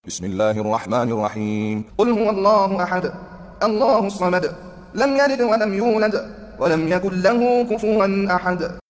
بسم الله الرحمن الرحيم. قل هو الله أحد الله الصمد لم يلد ولم يولد ولم يكن له كفوا أحد.